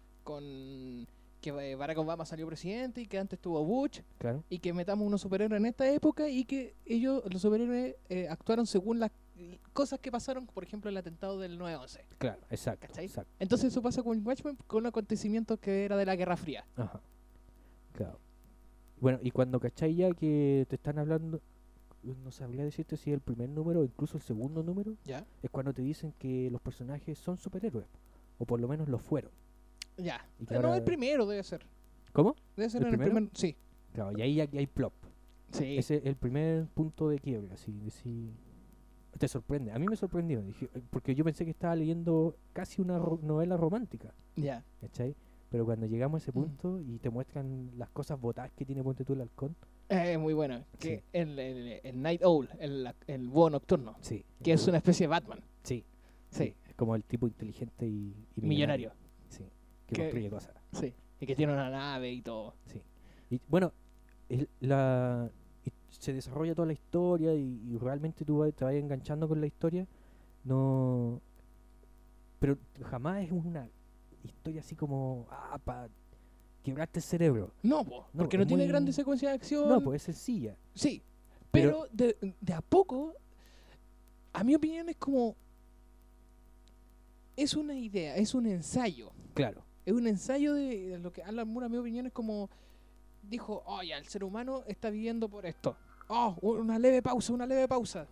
con que eh, Barack Obama salió presidente y que antes estuvo Bush claro, y que metamos unos superhéroes en esta época y que ellos, los superhéroes, eh, actuaron según las cosas que pasaron, por ejemplo, el atentado del nueve once. claro, exacto, ¿Cachai? exacto. Entonces eso pasa con Watchmen, con un acontecimiento que era de la Guerra Fría. Ajá. Claro. Bueno, y cuando cachai ya que te están hablando, no sabría decirte si es el primer número o incluso el segundo número, ¿Ya? es cuando te dicen que los personajes son superhéroes, o por lo menos lo fueron. Ya. Y que Eh, No, ahora- el primero debe ser. ¿Cómo? Debe ser ¿El en el primero? primer... Sí. Claro, y ahí ya hay plop. Sí. Ese es el primer punto de quiebre, así, de si te sorprende. A mí me sorprendió, dije, eh, porque yo pensé que estaba leyendo casi una ro- novela romántica, Ya. ¿cachai? Pero cuando llegamos a ese Mm. punto y te muestran las cosas botadas que tiene Ponte tú el halcón, Es muy bueno. Que Sí. el, el, el Night Owl, el, el búho nocturno, sí, que es una especie de Batman. sí, Sí. es como el tipo inteligente y, y Millonario. sí, que, Que- construye cosas, Sí. Y que tiene una nave y todo. sí. Y bueno, el- la y se desarrolla toda la historia y, y realmente tú va- te vas enganchando con la historia, no, pero jamás es una historia así como ah, para quebrarte el cerebro. No, po, No, porque es no tiene muy- grandes secuencias de acción. No, pues es sencilla. Sí. Pero- Pero, de, de a poco, a mi opinión es como... Es una idea, es un ensayo. Claro, Es un ensayo de, de lo que Alan Moore, a mi opinión, es como... Dijo, oye, el ser humano está viviendo por esto. Oh, una leve pausa, una leve pausa.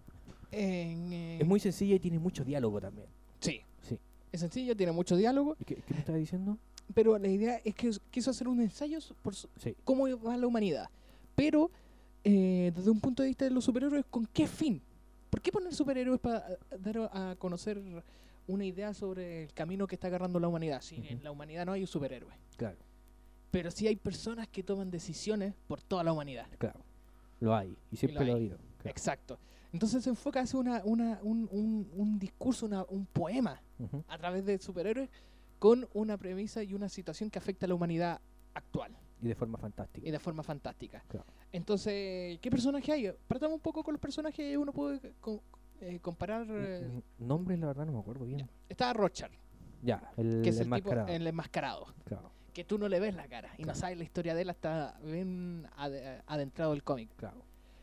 En, eh, es muy sencilla y tiene mucho diálogo también. Sí. Sí. Es sencillo, tiene mucho diálogo, ¿Y ¿Qué, qué me estabas diciendo? pero la idea es que quiso hacer un ensayo so- por so- Sí, cómo va la humanidad. Pero eh, desde un punto de vista de los superhéroes, ¿con qué fin? ¿Por qué poner superhéroes para dar a a conocer una idea sobre el camino que está agarrando la humanidad? Si Ujú. en la humanidad no hay un superhéroe, claro, pero sí hay personas que toman decisiones por toda la humanidad. claro. Lo hay. Y siempre lo lo, ha hay. habido. Claro. Exacto. Entonces se enfoca hace una, una, un, un, un discurso, una- un poema Ujú. a través de superhéroes con una premisa y una situación que afecta a la humanidad actual Y de forma fantástica. y de forma fantástica. Claro. Entonces, ¿qué personaje hay? Partamos un poco con los personajes y uno puede co- eh, comparar. eh, N- Nombres, la verdad, no me acuerdo bien. ya. Está Rothschild, Ya, el que es el, tipo, enmascarado. el enmascarado, Claro, que tú no le ves la cara y no Claro. sabes la historia de él hasta bien ade- adentrado el cómic. claro.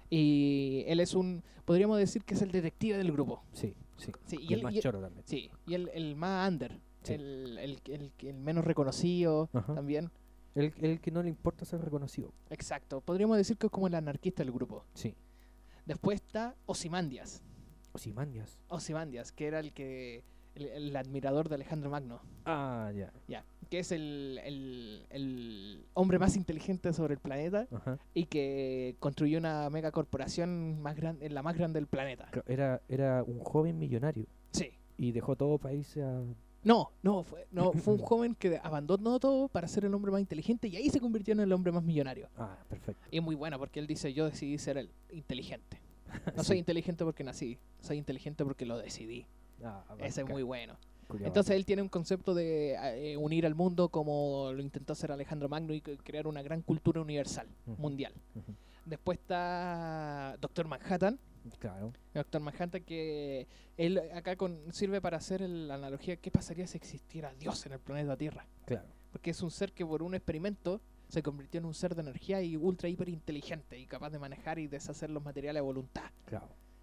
Y él es un, podríamos decir que es el detective del grupo. Sí, sí. Sí, Y, y el él- más y él- choro también. Sí, y el, el más under, Sí. el, el, el, el menos reconocido Ajá. también. El, el que no le importa ser reconocido. Exacto, podríamos decir que es como el anarquista del grupo. Sí. Después está Ozymandias, Ozymandias. Ozymandias, que era el que el, el admirador de Alejandro Magno, Ah, ya. ya, que es el, el, el hombre más inteligente sobre el planeta Ajá. y que construyó una megacorporación más grande, la más grande del planeta. Cla- Era, era un joven millonario Sí. y dejó todo para irse a... No, no, fue, no, fue un joven que abandonó todo para ser el hombre más inteligente y ahí se convirtió en el hombre más millonario. Ah, perfecto. Y es muy bueno porque él dice, yo decidí ser el inteligente. No Sí. soy inteligente porque nací, soy inteligente porque lo decidí. Ah, Ese es bacán. muy bueno. Culiao Entonces él tiene un concepto de eh, unir al mundo como lo intentó hacer Alejandro Magno y c- crear una gran cultura universal, Ujú. mundial. bacán. Después está Doctor Manhattan. Ujú. Claro. Doctor Manhattan que él acá con, sirve para hacer el- la analogía qué pasaría si existiera Dios en el planeta Tierra. Claro. Porque es un ser que por un experimento se convirtió en un ser de energía y ultra hiper inteligente y capaz de manejar y deshacer los materiales a voluntad. Claro.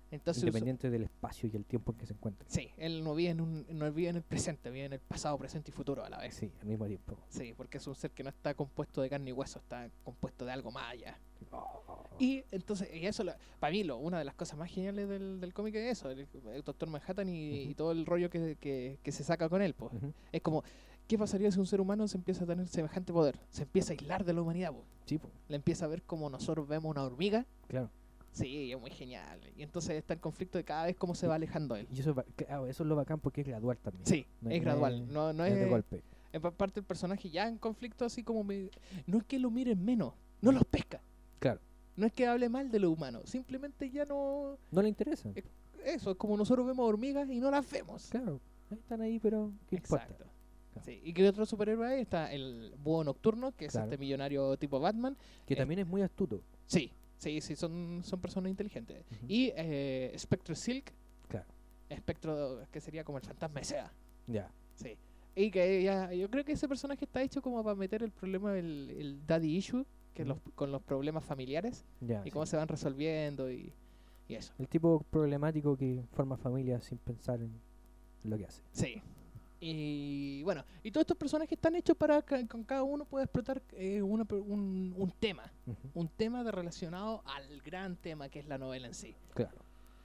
Entonces, Independiente del espacio y el tiempo en que se encuentra. sí, él no vive en un, no vive en el presente, vive en el pasado, presente y futuro a la vez. Sí, al mismo tiempo. Sí, porque es un ser que no está compuesto de carne y hueso, está compuesto de algo más allá. Oh. Y entonces, y eso, para mí, lo, una de las cosas más geniales del, del cómic es eso, el, el Doctor Manhattan y, Ujú. y todo el rollo que, que, que se saca con él. Pues. Ujú. Es como, ¿qué pasaría si un ser humano se empieza a tener semejante poder? Se empieza a aislar de la humanidad, pues. Sí, po, Le empieza a ver como nosotros vemos una hormiga. claro. Sí, es muy genial. Y entonces está el conflicto de cada vez cómo se va alejando él. Y eso, es ba- claro, eso es lo bacán porque es gradual también. Sí, No es no gradual. No, no no es de es, golpe. en pa- parte del personaje ya en conflicto así como... me- no es que lo miren menos, no los pesca. Claro. No es que hable mal de lo humano, simplemente ya no... No le interesa. Eh, Eso, es como nosotros vemos hormigas y no las vemos. Claro. Ahí están ahí, pero ¿qué importa? Exacto. Claro. Sí. ¿Y qué otro superhéroe hay? Está el Búho Nocturno, que es Claro. este millonario tipo Batman. Que Eh, también es muy astuto. Sí, sí, sí, son, son personas inteligentes. Ujú. Y eh, Spectre Silk, Claro. Espectro, que sería como el fantasma de Seda. Ya. Sí. Y que ya, yo creo que ese personaje está hecho como para meter el problema del el daddy issue, que Ujú. los, con los problemas familiares, Ya. y sí. cómo se van resolviendo y, y eso. El tipo problemático que forma familia sin pensar en lo que hace. Sí. Y bueno, y todos estos personajes están hechos para que con cada uno pueda explotar eh, una per- un, un tema, Ujú. un tema de relacionado al gran tema que es la novela en sí. Claro.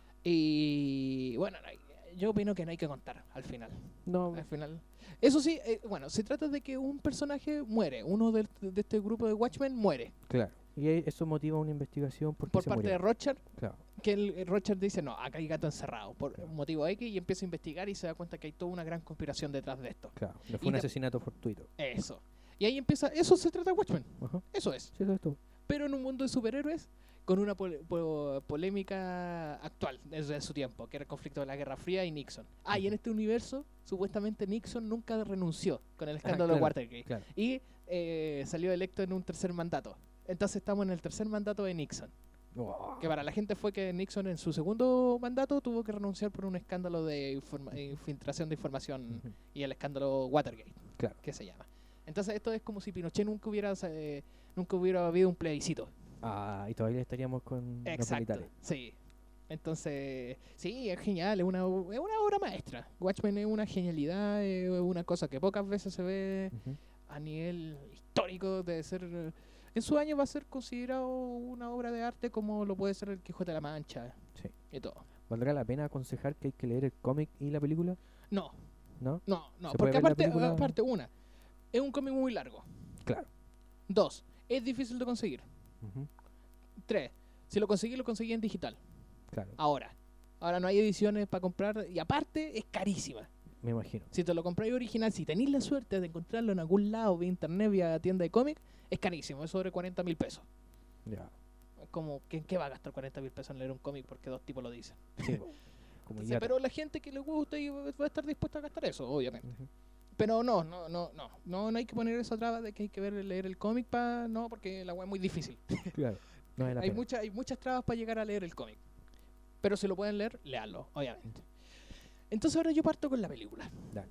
Y bueno, no hay- yo opino que no hay que contar al final. No, Al final. Eso sí, eh, bueno, se trata de que un personaje muere, uno del- de, este grupo de Watchmen muere claro. Y ahí eso motiva una investigación porque por se parte de murió. Rothschild, Claro. que el, el Rothschild dice, no, acá hay gato encerrado por Claro. un motivo X y empieza a investigar y se da cuenta que hay toda una gran conspiración detrás de esto. Claro. No Y fue un te- asesinato fortuito. Eso. Y ahí empieza, eso se trata de Watchmen, Ajá. eso es. Sí, eso es todo. Pero en un mundo de superhéroes con una pol- po- polémica actual desde su tiempo, que era el conflicto de la Guerra Fría y Nixon. Ah, y en Ujú. este universo, supuestamente Nixon nunca renunció con el escándalo claro, de Watergate. Claro. Y eh, salió electo en un tercer mandato. Entonces estamos en el tercer mandato de Nixon. Oh. Que para la gente fue que Nixon en su segundo mandato tuvo que renunciar por un escándalo de informa- infiltración de información Ujú. y el escándalo Watergate, Claro. que se llama. Entonces esto es como si Pinochet nunca hubiera eh, nunca hubiera habido un plebiscito. Ah, y todavía estaríamos con los Exacto. militares. Sí. Entonces, sí, es genial, es una, es una obra maestra. Watchmen es una genialidad, es una cosa que pocas veces se ve Ujú. a nivel histórico, de ser eh, en su año va a ser considerado una obra de arte como lo puede ser el Quijote de la Mancha Sí. y todo. ¿Valdrá la pena aconsejar que hay que leer el cómic y la película? No, ¿No? no, no, ¿Se puede porque ver la aparte, película? aparte una, es un cómic muy largo. Claro. Dos, es difícil de conseguir. Ujú. Tres, si lo conseguí, lo conseguí en digital. Claro. Ahora, ahora no hay ediciones para comprar y aparte es carísima. Me imagino. Si te lo compráis original, si tenéis la suerte de encontrarlo en algún lado, vía internet, vía tienda de cómic, es carísimo, es sobre cuarenta mil pesos. Ya. Es como, ¿quién qué va a gastar cuarenta mil pesos en leer un cómic porque dos tipos lo dicen? Sí, po. Como Entonces, idiota. pero la gente que le gusta y va va a estar dispuesta a gastar eso, obviamente. Ujú. Pero no, no, no, no, no, no hay que poner esa traba de que hay que ver leer el cómic para, no, porque la weá es muy difícil. Claro. No es la hay pena. muchas, hay muchas trabas para llegar a leer el cómic. Pero si lo pueden leer, léanlo, obviamente. Entonces ahora yo parto con la película. Dale.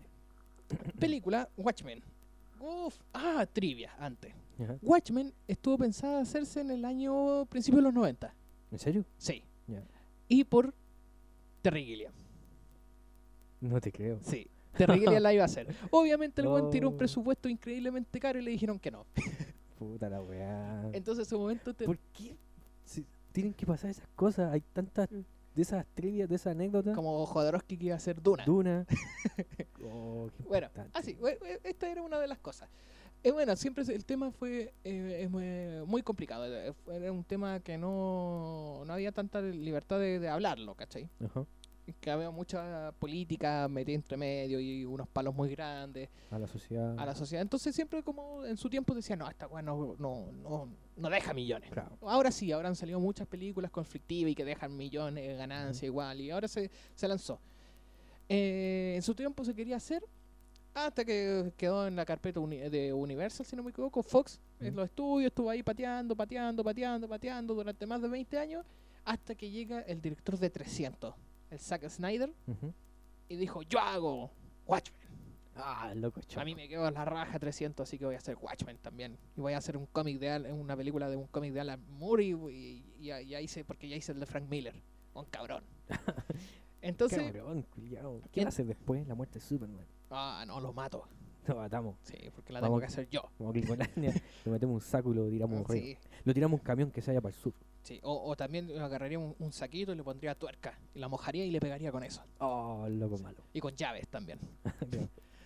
Película Watchmen. Uf, ah, trivia antes. Ajá. Watchmen estuvo pensada hacerse en el año principio de los noventa. ¿En serio? Sí. Ya. Y por Terry Gilliam. No te creo. Sí. Terry Gilliam la iba a hacer. Obviamente el buen tiró un Oh. presupuesto increíblemente caro y le dijeron que no. Puta la weá. Entonces en su momento te- ¿Por qué si tienen que pasar esas cosas? Hay tantas de esas trivias, de esas anécdotas. como Jodorowsky que iba a hacer Duna. Duna. Oh, qué Bueno, importante. así, we- we- esta era una de las cosas. Eh, bueno, siempre se- el tema fue eh, es muy, muy complicado. eh, fue- Era un tema que no, no había tanta libertad de, de hablarlo, ¿cachai? Ajá. Que había mucha política metida entre medio y unos palos muy grandes A la sociedad. a la sociedad. Entonces siempre como en su tiempo decían, no, esta weá no, no, no, no deja millones. Claro. Ahora sí, ahora han salido muchas películas conflictivas y que dejan millones de ganancia igual. Y ahora se, se lanzó. Eh, en su tiempo se quería hacer hasta que quedó en la carpeta uni- de Universal, si no me equivoco, Fox, en Ujú. los estudios, estuvo ahí pateando, pateando, pateando, pateando durante más de veinte años, hasta que llega el director de trescientos, el Zack Snyder, Ujú. y dijo, yo hago Watchmen. Ah, loco, chaval. A mí me quedó la raja trescientos, así que voy a hacer Watchmen también. Y voy a hacer un cómic de Al- una película de un cómic de Alan Moore y, y- y ya, ya hice, porque ya hice el de Frank Miller. Un cabrón. Entonces, Cabrón, culiao. ¿Qué en- va a hacer después? La muerte de Superman. ah, no, lo mato. Lo matamos. Sí, porque la Vamos. tengo que hacer yo. Como Gringolandia, lo metemos en un saco y lo tiramos a un río. Sí, Lo tiramos a un camión que se vaya para el sur. sí. O, o también agarraría un, un saquito y le pondría tuerca. Y la mojaría y le pegaría con eso. Oh, loco malo. Y con llaves también. Ya,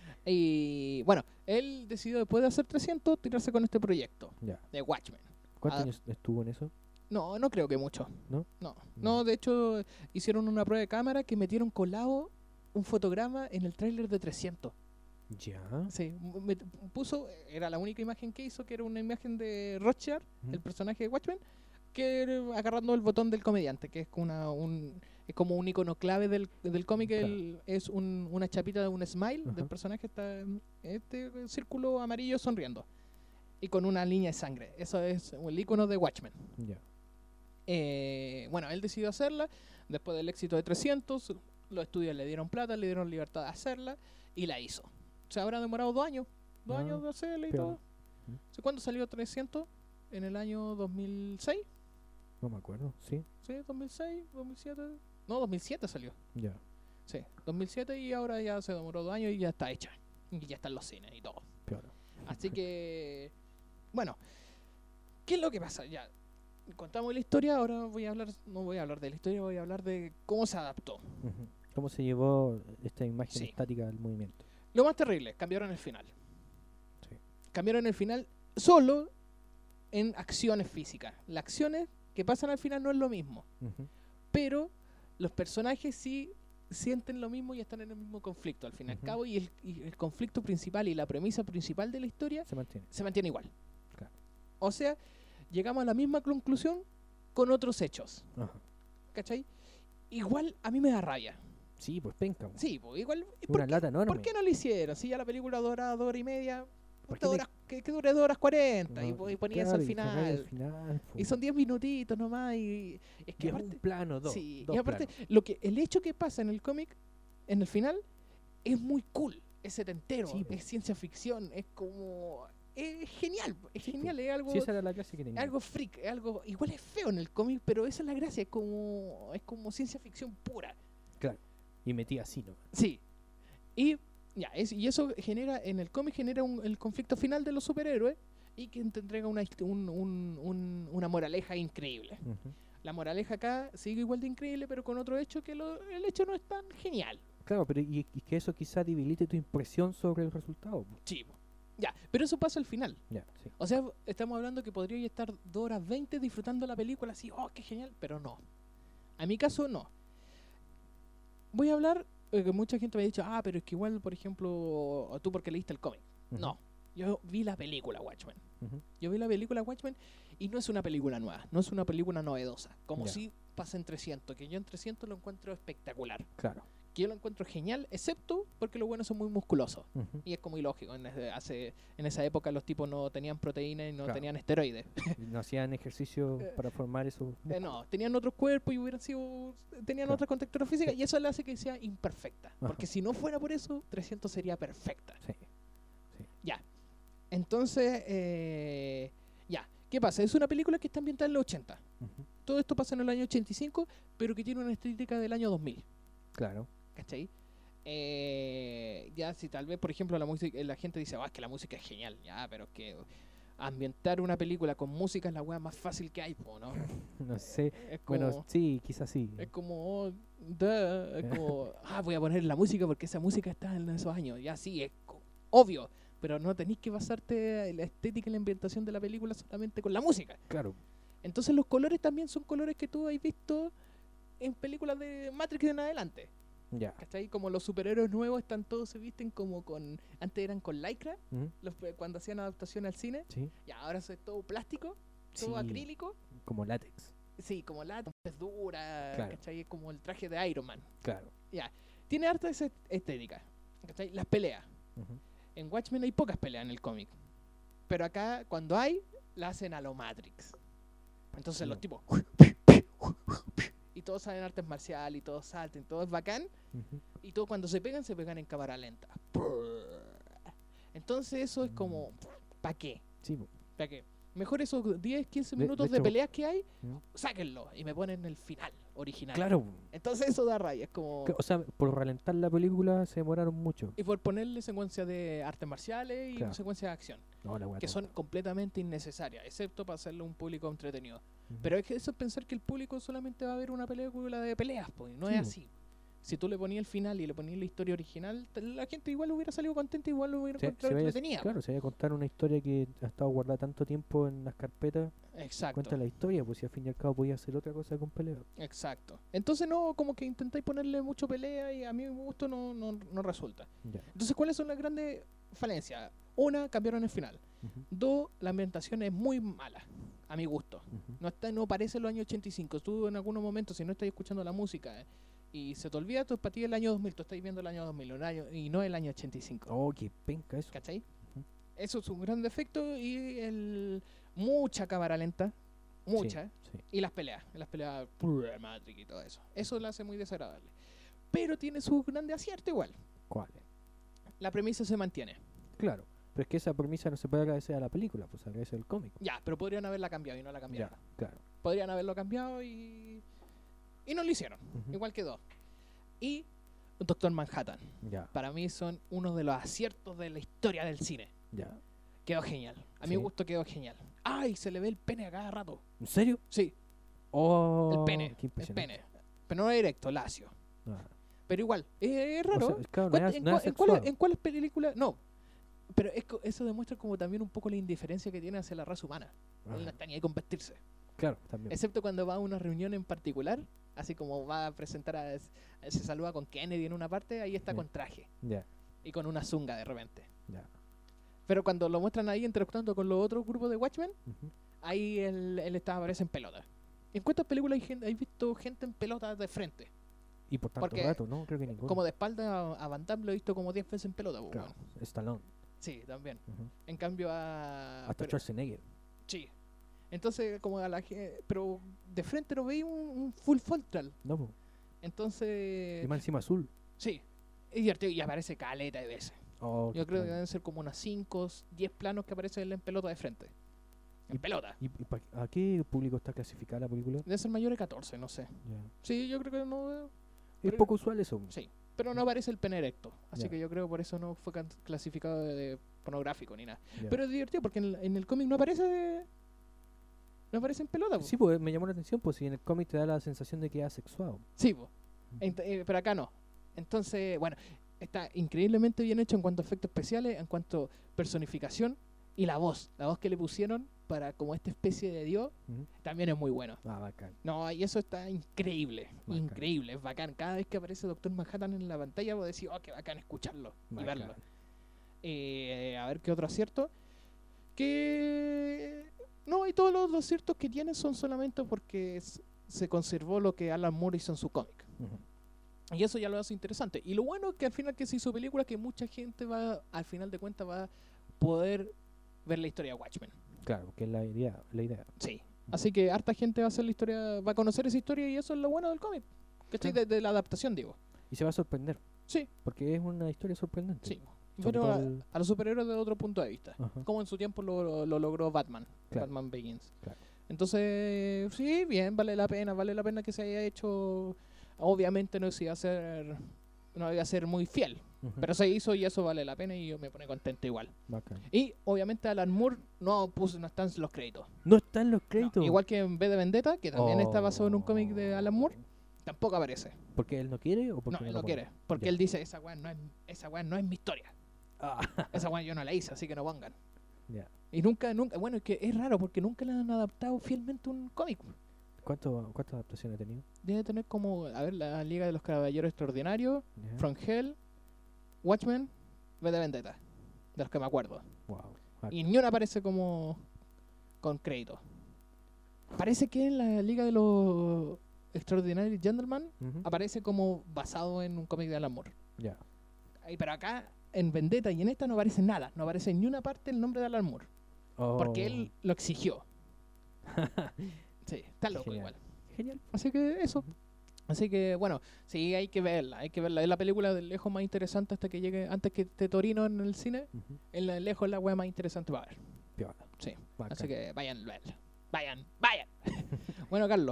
Y bueno, él decidió después de hacer trescientos tirarse con este proyecto ya. de Watchmen. ¿Cuántos Ah. años estuvo en eso? No, no creo que mucho. ¿No? No, Mm. no, de hecho hicieron una prueba de cámara que metieron colado un fotograma en el tráiler de trescientos. Ya. Sí, m- me- puso, era la única imagen que hizo, que era una imagen de Rothschild, Ujú. el personaje de Watchmen, que era agarrando el botón del comediante, que es como una, un, es como un icono clave del, del cómic, Claro. el- es un- una chapita de un smile del Ajá. personaje, está en este círculo amarillo sonriendo y con una línea de sangre. Eso es el icono de Watchmen. Ya. Eh, bueno, él decidió hacerla después del éxito de trescientos. Los estudios le dieron plata, le dieron libertad de hacerla y la hizo. Se habrá demorado dos años, dos Ah, años de hacerla y piola. todo. Mm. ¿Sí, ¿Cuándo salió trescientos? ¿En el año dos mil seis? No me acuerdo. Sí. ¿Sí? ¿dos mil seis? ¿dos mil siete? No, dos mil siete salió. Ya. Sí, dos mil siete y ahora ya se demoró dos años y ya está hecha. Y ya está en los cines y todo. Peor. Así que, bueno, ¿qué es lo que pasa? Ya contamos la historia, ahora voy a hablar, no voy a hablar de la historia, voy a hablar de cómo se adaptó. Ujú. ¿Cómo se llevó esta imagen Sí. estática al movimiento? Lo más terrible, cambiaron el final. Sí. Cambiaron el final solo en acciones físicas. Las acciones que pasan al final no es lo mismo, Ujú. pero los personajes sí sienten lo mismo y están en el mismo conflicto al fin y al Ujú. cabo, y el, y el conflicto principal y la premisa principal de la historia Se mantiene. se mantiene igual. Claro. O sea, llegamos a la misma conclusión con otros hechos, Ajá. ¿cachai? Igual a mí me da rabia. Sí, pues penca. po. Sí, pues igual. Una ¿por, lata enorme. ¿Por qué no lo hicieron? Si ya la película dura dos horas y media, ¿Por dos qué te- horas, que, que dure dos horas cuarenta y, No, po- y ponías claro, al y sacáis final. al final, po. Y son diez minutitos nomás. Y es Y que es aparte, un plano, dos. sí, dos y aparte planos. lo que, el hecho que pasa en el cómic, en el final, es muy cool. Es setentero, Sí, po. es ciencia ficción, es como. Es genial, es Sí, po. genial, es algo. Sí, esa era la clase que tenía. algo freak, es algo. Igual es feo en el cómic, pero esa es la gracia, es como. Es como ciencia ficción pura. Claro. Y metí así, ¿no? Sí. Y ya, es, y eso genera, en el cómic genera un- el conflicto final de los superhéroes y que te entrega una, hist- un- un- un- una moraleja increíble. Ujú. La moraleja acá sigue igual de increíble, pero con otro hecho que lo- el hecho no es tan genial. Claro, pero y, y que eso quizá debilite tu impresión sobre el resultado. po. Chivo. Ya, pero eso pasa al final. Ya, sí. O sea, estamos hablando que podría estar dos horas veinte disfrutando la película así, oh, qué genial, pero no. A mi caso, no. Voy a hablar, eh, que mucha gente me ha dicho, ah, pero es que igual, por ejemplo, tú porque leíste el cómic. Ujú. No, yo vi la película Watchmen. Ujú. Yo vi la película Watchmen y no es una película nueva, no es una película novedosa, como Ya. si pasa en trescientos, que yo en trescientos lo encuentro espectacular. Claro. Que yo lo encuentro genial, excepto porque los buenos son muy musculosos. Ujú. Y es como ilógico, en, ese- hace, en esa época los tipos no tenían proteína y no Claro. tenían esteroides. Y no hacían ejercicio Eh, para formar esos Eh, músculos. no, tenían otros cuerpos y hubieran sido, tenían Claro. otra contextura física y eso le hace que sea imperfecta. Ajá. Porque si no fuera por eso, trescientos sería perfecta. Sí. Ya. Entonces, eh, ya. ¿Qué pasa? Es una película que está ambientada en los ochenta. Ujú. Todo esto pasa en el año ochenta y cinco, pero que tiene una estética del año dos mil. Claro. ¿Cachai? Eh, ya si tal vez, por ejemplo, la música, la gente dice, ah, es que la música es genial, ya, pero es que ambientar una película con música es la weá más fácil que hay, po, ¿no? No sé. Es como, Bueno, sí, quizás sí. es como, oh, duh, es como, ah, voy a poner la música porque esa música está en esos años, ya sí, es co- obvio, pero no tenéis que basarte en la estética y la ambientación de la película solamente con la música. Claro. Entonces los colores también son colores que tú has visto en películas de Matrix en adelante. Ya. ¿Cachai? Como los superhéroes nuevos están todos, se visten como con, antes eran con lycra, Ujú. los, eh, cuando hacían adaptación al cine, Sí. y ahora es todo plástico, todo Sí. acrílico, Como látex. sí, como la es dura, Claro. ¿cachai? Es como el traje de Iron Man. Claro. Ya, tiene harta esa estética, ¿cachai? Las peleas. Ujú. En Watchmen hay pocas peleas en el cómic, pero acá cuando hay, la hacen a lo Matrix. Entonces Sí. los tipos y todos saben artes marciales y todos salten, todo es bacán. Ujú. Y todo cuando se pegan, se pegan en cámara lenta. Entonces eso es como, ¿para qué? Sí, po. ¿Para qué? Mejor esos diez, quince De- minutos de de, hecho- peleas que hay, ¿no? sáquenlo y me ponen el final. original. Claro. Entonces eso da rabia, es como... Que- O sea, por ralentar la película se demoraron mucho. Y por ponerle secuencias de artes marciales y Claro. secuencias de acción, No, la weá que son tonta. completamente innecesarias, excepto para hacerle un público entretenido. Ujú. Pero es que eso es pensar que el público solamente va a ver una película de peleas, pues, no Sí, es po. así. Si tú le ponías el final y le ponías la historia original, te- la gente igual hubiera salido contenta, igual lo hubiera Se- encontrado se vaya- entretenida. Claro, se vaya a contar una historia que ha estado guardada tanto tiempo en las carpetas. Exacto. Cuenta la historia, pues si al fin y al cabo podía hacer otra cosa con pelea. Exacto. Entonces no, como que intentáis ponerle mucho pelea y a mí mi gusto no, no, no resulta. Ya. Entonces, ¿cuáles son las grandes falencias? Una, cambiaron el final. Ujú, Dos, la ambientación es muy mala, a mi gusto. ujú. No está, no parece los años ochenta y cinco. Tú en algunos momentos, si no estás escuchando la música eh, y se te olvida, tú para ti el año dos mil, tú estás viendo el año dos mil un año, y no el año ochenta y cinco. Oh, qué penca eso. ¿Cachai? Ujú. Eso es un gran defecto y el mucha cámara lenta, mucha. Sí, sí. Y las peleas, las peleas Matrix y todo eso. Eso lo hace muy desagradable. Pero tiene su grande acierto igual. ¿Cuál? La premisa se mantiene. Claro. Pero es que esa premisa no se puede agradecer a la película, pues se agradece al cómic. Ya, pero podrían haberla cambiado y no la Ya, cambiaron. claro. Podrían haberlo cambiado y... Y no lo hicieron. Ujú. Igual quedó. Y Doctor Manhattan. Ya, Para mí son uno de los aciertos de la historia del cine. ya. Quedó genial. A mi Sí. gusto quedó genial. ¡Ay! Se le ve el pene a cada rato. ¿En serio? Sí, Oh, el pene. qué El impresionante. pene. Pero no directo, lacio. Ah. Pero igual, es, es O raro. sea, claro, no ¿Cuál- era- en, no era cua- en cuáles, sexuado. en cuáles películas? No. Pero es co- eso demuestra como también un poco la indiferencia que tiene hacia la raza humana. Él no Ah, está ni ahí con vestirse. claro, también. Excepto cuando va a una reunión en particular, así como va a presentar a... Se saluda con Kennedy en una parte, ahí está Ya. con traje. Ya, Y con una zunga de repente. ya. Pero cuando lo muestran ahí interactuando con los otros grupos de Watchmen, Ujú. ahí él, él está, aparece en pelota. ¿En cuántas películas hay, gente, hay visto gente en pelota de frente? Y por tanto Porque rato, ¿no? Creo que ninguno. Como de espalda a Van Damme lo he visto como diez veces en pelota. pues, Claro, weón. Stallone. Sí, también. Ujú. En cambio a... Hasta pero- Schwarzenegger. sí. Entonces, como a la gente... Pero de frente no veis un, un full frontal. No, po. Entonces... Y más encima azul. Sí. Es divertido y aparece caleta de veces. Oh, qué Yo creo que extraño. deben ser como unas cinco, diez planos que aparecen él en pelota de frente. En pelota. ¿Y, y pa- a qué público está clasificada la película? Debe ser mayor de catorce, no sé. Ya. Sí, yo creo que no... Es Pero- poco usual eso. Sí. Pero no aparece el pene erecto. Así Ya. que yo creo por eso no fue can- clasificado de, de pornográfico ni nada. Ya. Pero es divertido porque en, el- en el cómic no aparece... No aparece en pelota. po. Sí, pues me llamó la atención, pues si en el cómic te da la sensación de que es asexuado. Sí, po. Ent- eh, pero acá no. Entonces, bueno, está increíblemente bien hecho en cuanto a efectos especiales, en cuanto a personificación y la voz. La voz que le pusieron para como esta especie de dios Ujú. también es muy bueno. Ah, bacán. No, y eso está increíble. Bacán. Increíble, es bacán. Cada vez que aparece Doctor Manhattan en la pantalla, vos decís, oh, qué bacán escucharlo y Bacán. verlo. Eh, a ver qué otro acierto. Que. No, y todos los otros aciertos que tiene son solamente porque s- se conservó lo que Alan Moore hizo en su cómic. Ujú. Y eso ya lo hace interesante. Y lo bueno es que al final que se hizo película, que mucha gente va, al final de cuentas, va a poder ver la historia de Watchmen. Claro, que es la idea. La idea. Sí. Así que harta gente va a hacer la historia, va a conocer esa historia y eso es lo bueno del cómic. Que estoy Claro. de, de la adaptación, digo. Y se va a sorprender, Sí, porque es una historia sorprendente. sí. Sobre Pero todo a, el- a los superhéroes de otro punto de vista. Ajá. Como en su tiempo lo, lo- lo logró Batman. Claro. Batman Begins. Claro. Entonces, sí, bien, vale la pena, vale la pena que se haya hecho. Obviamente no se iba a ser, no iba a ser muy fiel, Ujú. pero se hizo y eso vale la pena y yo me pone contento igual. Bacán. Y obviamente Alan Moore no puso, no están los créditos. No están los No, créditos. igual que en V de Vendetta, que también está basado en un cómic de Alan Moore, Oh. tampoco aparece. ¿Porque él no quiere o porque No, él lo no pone? quiere, porque Ya. él dice esa weá no es, esa weá no es mi historia. Ah, Esa weá yo no la hice, así que no pongan. ya. Y nunca, nunca, bueno, es que es raro porque nunca le han adaptado fielmente un cómic. ¿Cuánto, ¿Cuántas adaptaciones ha tenido? Debe tener como, a ver, la Liga de los Caballeros Extraordinarios, Ya. From Hell, Watchmen, V de Vendetta, de los que me acuerdo. Wow. Ah, Y ni una aparece como con crédito. Parece que en la Liga de los Extraordinarios Gentlemen ujú. aparece como basado en un cómic de Alan Moore. Ya. Ay, pero acá en Vendetta y en esta no aparece nada, no aparece en ni una parte el nombre de Alan Moore, porque Oh. él lo exigió. Sí, está loco Genial. igual. Genial. Así que eso. Así que bueno, sí, hay que verla, hay que verla. Es la película de lejos más interesante hasta que llegue, antes que te Torino en el cine, Ujú. en la de lejos es la wea más interesante para ver. Piola. Sí. Bacán. Así que vayan a verla. Vayan, vayan. Bueno, Carlos,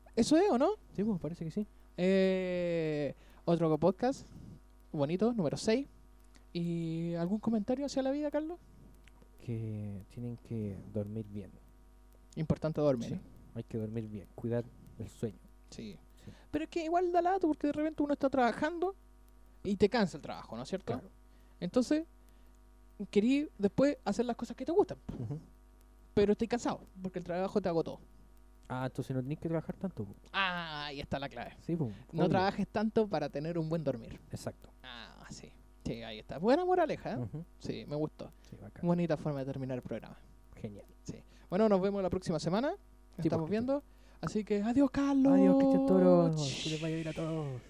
¿Eso es o no? Sí, pues parece que sí. Eh, otro podcast bonito, número seis. ¿Y algún comentario hacia la vida, Carlos? Que tienen que dormir bien. Importante dormir. Sí, ¿eh? hay que dormir bien, cuidar el sueño. Sí. Sí. Pero es que igual da lato porque de repente uno está trabajando y te cansa el trabajo, ¿no es cierto? Claro. Entonces, querí después hacer las cosas que te gustan, Ujú. pero estoy cansado porque el trabajo te agotó. Ah, entonces no tenés que trabajar tanto. Po. Ah, ahí está la clave. Sí, pues. No trabajes tanto para tener un buen dormir. Exacto. Ah, sí. Sí, ahí está. Buena moraleja, ¿eh? Ujú. Sí, me gustó. Sí, bacán. Bonita forma de terminar el programa. Genial. Bueno, nos vemos la próxima semana. Sí, Estamos porque- viendo. Así que adiós, Carlos. Adiós, Cristian Toro. Que les vaya bien a todos.